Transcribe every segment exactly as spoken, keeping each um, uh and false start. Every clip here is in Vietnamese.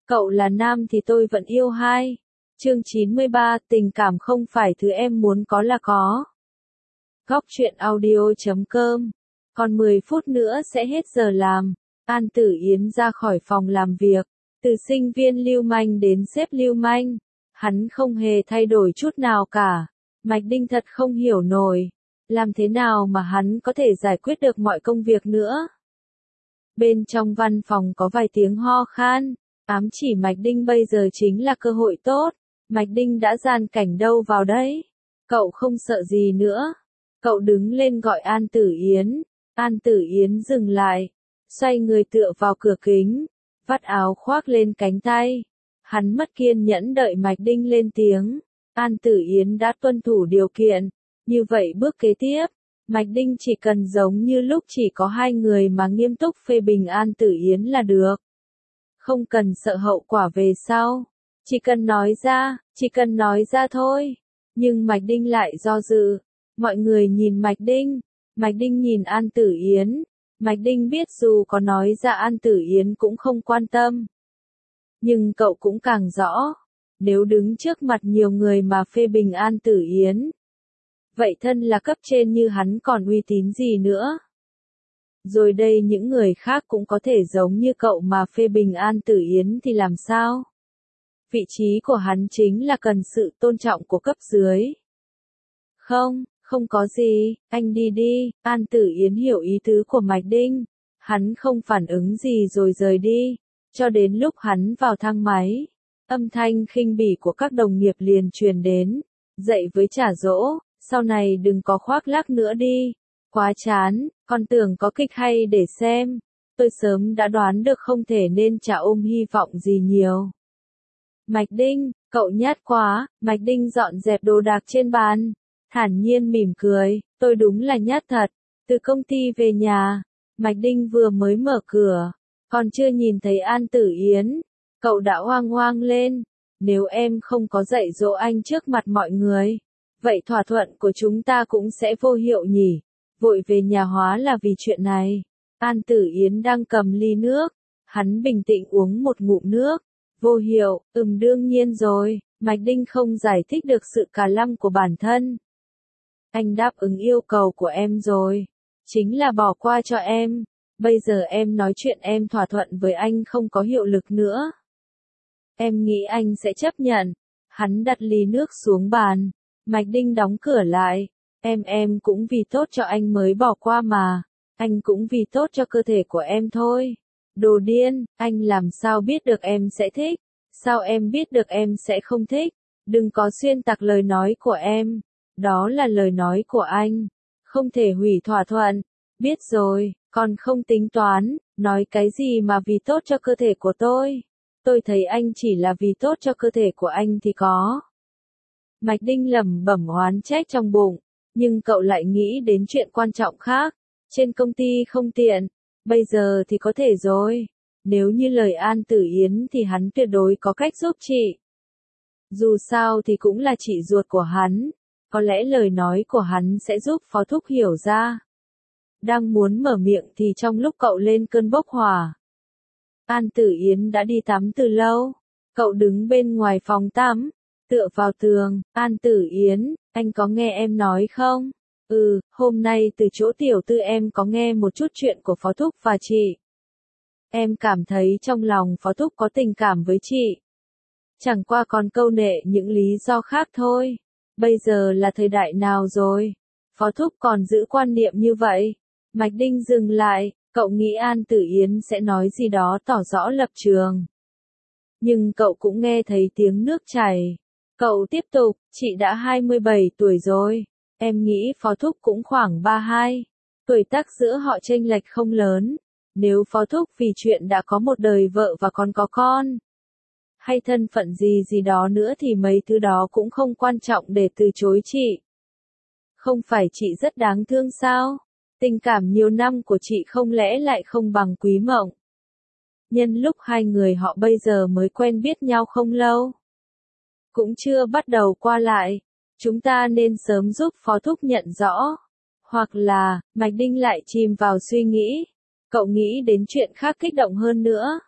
Cậu là nam thì tôi vẫn yêu hai. Chương chín mươi ba, tình cảm không phải thứ em muốn có là có. Góc truyện audio chấm com. Còn mười phút nữa sẽ hết giờ làm. An Tử Yến ra khỏi phòng làm việc. Từ sinh viên lưu manh đến sếp lưu manh. Hắn không hề thay đổi chút nào cả. Mạch Đinh thật không hiểu nổi. Làm thế nào mà hắn có thể giải quyết được mọi công việc nữa? Bên trong văn phòng có vài tiếng ho khan. Ám chỉ Mạch Đinh bây giờ chính là cơ hội tốt. Mạch Đinh đã gian cảnh đâu vào đấy. Cậu không sợ gì nữa. Cậu đứng lên gọi An Tử Yến. An Tử Yến dừng lại. Xoay người tựa vào cửa kính. Vắt áo khoác lên cánh tay. Hắn mất kiên nhẫn đợi Mạch Đinh lên tiếng. An Tử Yến đã tuân thủ điều kiện. Như vậy bước kế tiếp. Mạch Đinh chỉ cần giống như lúc chỉ có hai người mà nghiêm túc phê bình An Tử Yến là được. Không cần sợ hậu quả về sau. Chỉ cần nói ra, chỉ cần nói ra thôi. Nhưng Mạch Đinh lại do dự. Mọi người nhìn Mạch Đinh. Mạch Đinh nhìn An Tử Yến. Mạch Đinh biết dù có nói ra An Tử Yến cũng không quan tâm. Nhưng cậu cũng càng rõ. Nếu đứng trước mặt nhiều người mà phê bình An Tử Yến. Vậy thân là cấp trên như hắn còn uy tín gì nữa? Rồi đây những người khác cũng có thể giống như cậu mà phê bình An Tử Yến thì làm sao? Vị trí của hắn chính là cần sự tôn trọng của cấp dưới. Không, không có gì, anh đi đi. An Tử Yến hiểu ý tứ của Mạch Đinh. Hắn không phản ứng gì rồi rời đi. Cho đến lúc hắn vào thang máy. Âm thanh khinh bỉ của các đồng nghiệp liền truyền đến. Dậy với trả dỗ, sau này đừng có khoác lác nữa đi. Quá chán, con tưởng có kịch hay để xem. Tôi sớm đã đoán được không thể nên chả ôm hy vọng gì nhiều. Mạch Đinh, cậu nhát quá. Mạch Đinh dọn dẹp đồ đạc trên bàn. Thản nhiên mỉm cười, tôi đúng là nhát thật. Từ công ty về nhà, Mạch Đinh vừa mới mở cửa. Còn chưa nhìn thấy An Tử Yến. Cậu đã hoang hoang lên. Nếu em không có dạy dỗ anh trước mặt mọi người. Vậy thỏa thuận của chúng ta cũng sẽ vô hiệu nhỉ. Vội về nhà hóa là vì chuyện này. An Tử Yến đang cầm ly nước. Hắn bình tĩnh uống một ngụm nước. Vô hiệu, ừm đương nhiên rồi. Mạch Đinh không giải thích được sự cà lăm của bản thân. Anh đáp ứng yêu cầu của em rồi. Chính là bỏ qua cho em. Bây giờ em nói chuyện em thỏa thuận với anh không có hiệu lực nữa. Em nghĩ anh sẽ chấp nhận. Hắn đặt ly nước xuống bàn. Mạch Đinh đóng cửa lại. Em em cũng vì tốt cho anh mới bỏ qua mà. Anh cũng vì tốt cho cơ thể của em thôi. Đồ điên, anh làm sao biết được em sẽ thích? Sao em biết được em sẽ không thích? Đừng có xuyên tạc lời nói của em. Đó là lời nói của anh. Không thể hủy thỏa thuận. Biết rồi, còn không tính toán. Nói cái gì mà vì tốt cho cơ thể của tôi? Tôi thấy anh chỉ là vì tốt cho cơ thể của anh thì có. Mạch Đinh lẩm bẩm oán trách trong bụng. Nhưng cậu lại nghĩ đến chuyện quan trọng khác. Trên công ty không tiện. Bây giờ thì có thể rồi. Nếu như lời An Tử Yến thì hắn tuyệt đối có cách giúp chị. Dù sao thì cũng là chị ruột của hắn. Có lẽ lời nói của hắn sẽ giúp Phó Thúc hiểu ra. Đang muốn mở miệng thì trong lúc cậu lên cơn bốc hỏa. An Tử Yến đã đi tắm từ lâu. Cậu đứng bên ngoài phòng tắm. Tựa vào tường. An Tử Yến, anh có nghe em nói không? Ừ, hôm nay từ chỗ tiểu tư em có nghe một chút chuyện của Phó Thúc và chị. Em cảm thấy trong lòng Phó Thúc có tình cảm với chị. Chẳng qua còn câu nệ những lý do khác thôi. Bây giờ là thời đại nào rồi? Phó Thúc còn giữ quan niệm như vậy. Mạch Đinh dừng lại, cậu nghĩ An Tử Yến sẽ nói gì đó tỏ rõ lập trường. Nhưng cậu cũng nghe thấy tiếng nước chảy. Cậu tiếp tục, chị đã hai mươi bảy tuổi rồi. Em nghĩ Phó Thúc cũng khoảng ba mươi hai. Tuổi tác giữa họ chênh lệch không lớn. Nếu Phó Thúc vì chuyện đã có một đời vợ và còn có con. Hay thân phận gì gì đó nữa thì mấy thứ đó cũng không quan trọng để từ chối chị. Không phải chị rất đáng thương sao? Tình cảm nhiều năm của chị không lẽ lại không bằng Quý Mộng? Nhân lúc hai người họ bây giờ mới quen biết nhau không lâu. Cũng chưa bắt đầu qua lại. Chúng ta nên sớm giúp Phó Thúc nhận rõ. Hoặc là, Mạch Đinh lại chìm vào suy nghĩ. Cậu nghĩ đến chuyện khác kích động hơn nữa.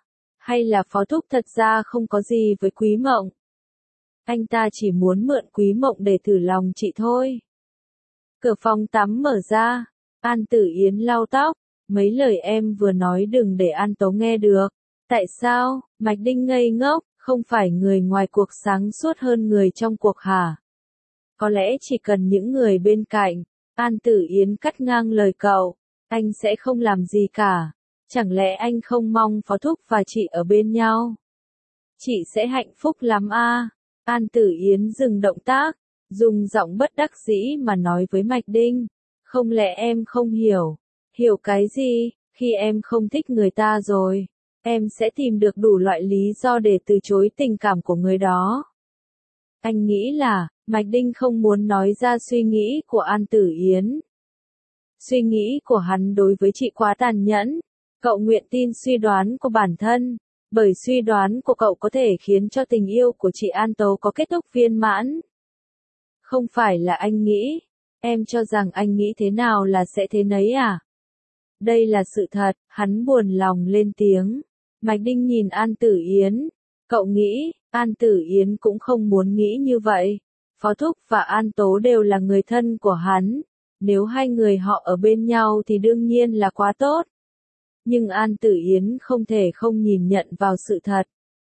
Hay là Phó Thúc thật ra không có gì với Quý Mộng? Anh ta chỉ muốn mượn Quý Mộng để thử lòng chị thôi. Cửa phòng tắm mở ra, An Tử Yến lau tóc, mấy lời em vừa nói đừng để An Tố nghe được. Tại sao? Mạch Đinh ngây ngốc, không phải người ngoài cuộc sáng suốt hơn người trong cuộc hả? Có lẽ chỉ cần những người bên cạnh. An Tử Yến cắt ngang lời cậu, anh sẽ không làm gì cả. Chẳng lẽ anh không mong Phó Thúc và chị ở bên nhau? Chị sẽ hạnh phúc lắm à? An Tử Yến dừng động tác, dùng giọng bất đắc dĩ mà nói với Mạch Đinh. Không lẽ em không hiểu? Hiểu cái gì? Khi em không thích người ta rồi, em sẽ tìm được đủ loại lý do để từ chối tình cảm của người đó. Anh nghĩ là, Mạch Đinh không muốn nói ra suy nghĩ của An Tử Yến. Suy nghĩ của hắn đối với chị quá tàn nhẫn. Cậu nguyện tin suy đoán của bản thân, bởi suy đoán của cậu có thể khiến cho tình yêu của chị An Tố có kết thúc viên mãn. Không phải là anh nghĩ, em cho rằng anh nghĩ thế nào là sẽ thế nấy à? Đây là sự thật, hắn buồn lòng lên tiếng. Mạch Đinh nhìn An Tử Yến. Cậu nghĩ, An Tử Yến cũng không muốn nghĩ như vậy. Phó Thúc và An Tố đều là người thân của hắn. Nếu hai người họ ở bên nhau thì đương nhiên là quá tốt. Nhưng An Tử Yến không thể không nhìn nhận vào sự thật.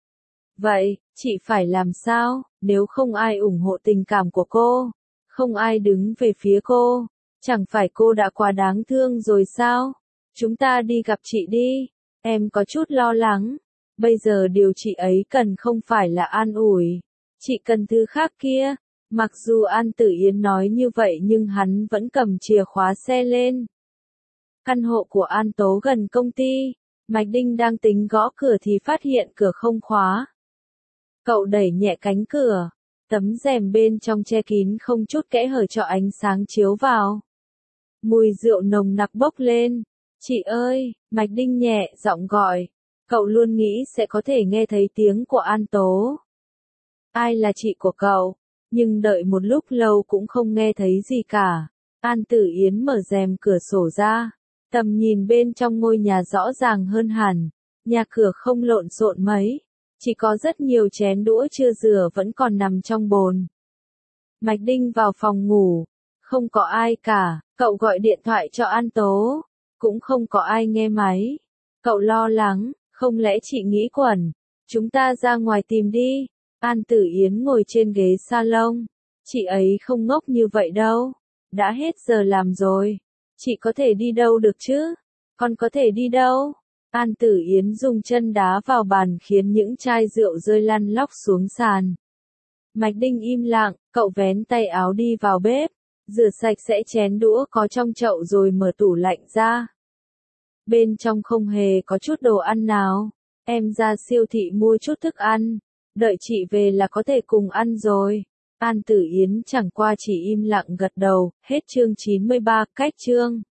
Vậy, chị phải làm sao, nếu không ai ủng hộ tình cảm của cô? Không ai đứng về phía cô? Chẳng phải cô đã quá đáng thương rồi sao? Chúng ta đi gặp chị đi. Em có chút lo lắng. Bây giờ điều chị ấy cần không phải là an ủi. Chị cần thứ khác kia. Mặc dù An Tử Yến nói như vậy nhưng hắn vẫn cầm chìa khóa xe lên. Căn hộ của An Tố gần công ty. Mạch Đinh đang tính gõ cửa thì phát hiện cửa không khóa. Cậu đẩy nhẹ cánh cửa. Tấm rèm bên trong che kín không chút kẽ hở cho ánh sáng chiếu vào. Mùi rượu nồng nặc bốc lên. Chị ơi, Mạch Đinh nhẹ giọng gọi. Cậu luôn nghĩ sẽ có thể nghe thấy tiếng của An Tố. Ai là chị của cậu? Nhưng đợi một lúc lâu cũng không nghe thấy gì cả. An Tử Yến mở rèm cửa sổ ra. Tầm nhìn bên trong ngôi nhà rõ ràng hơn hẳn. Nhà cửa không lộn xộn mấy. Chỉ có rất nhiều chén đũa chưa rửa vẫn còn nằm trong bồn. Mạch Đinh vào phòng ngủ. Không có ai cả. Cậu gọi điện thoại cho An Tố. Cũng không có ai nghe máy. Cậu lo lắng. Không lẽ chị nghĩ quẩn? Chúng ta ra ngoài tìm đi. An Tử Yến ngồi trên ghế salon. Chị ấy không ngốc như vậy đâu. Đã hết giờ làm rồi. Chị có thể đi đâu được chứ? Con có thể đi đâu? An Tử Yến dùng chân đá vào bàn khiến những chai rượu rơi lăn lóc xuống sàn. Mạch Đinh im lặng, cậu vén tay áo đi vào bếp. Rửa sạch sẽ chén đũa có trong chậu rồi mở tủ lạnh ra. Bên trong không hề có chút đồ ăn nào. Em ra siêu thị mua chút thức ăn. Đợi chị về là có thể cùng ăn rồi. An Tử Yến chẳng qua chỉ im lặng gật đầu. Hết chương chín mươi ba, cách chương.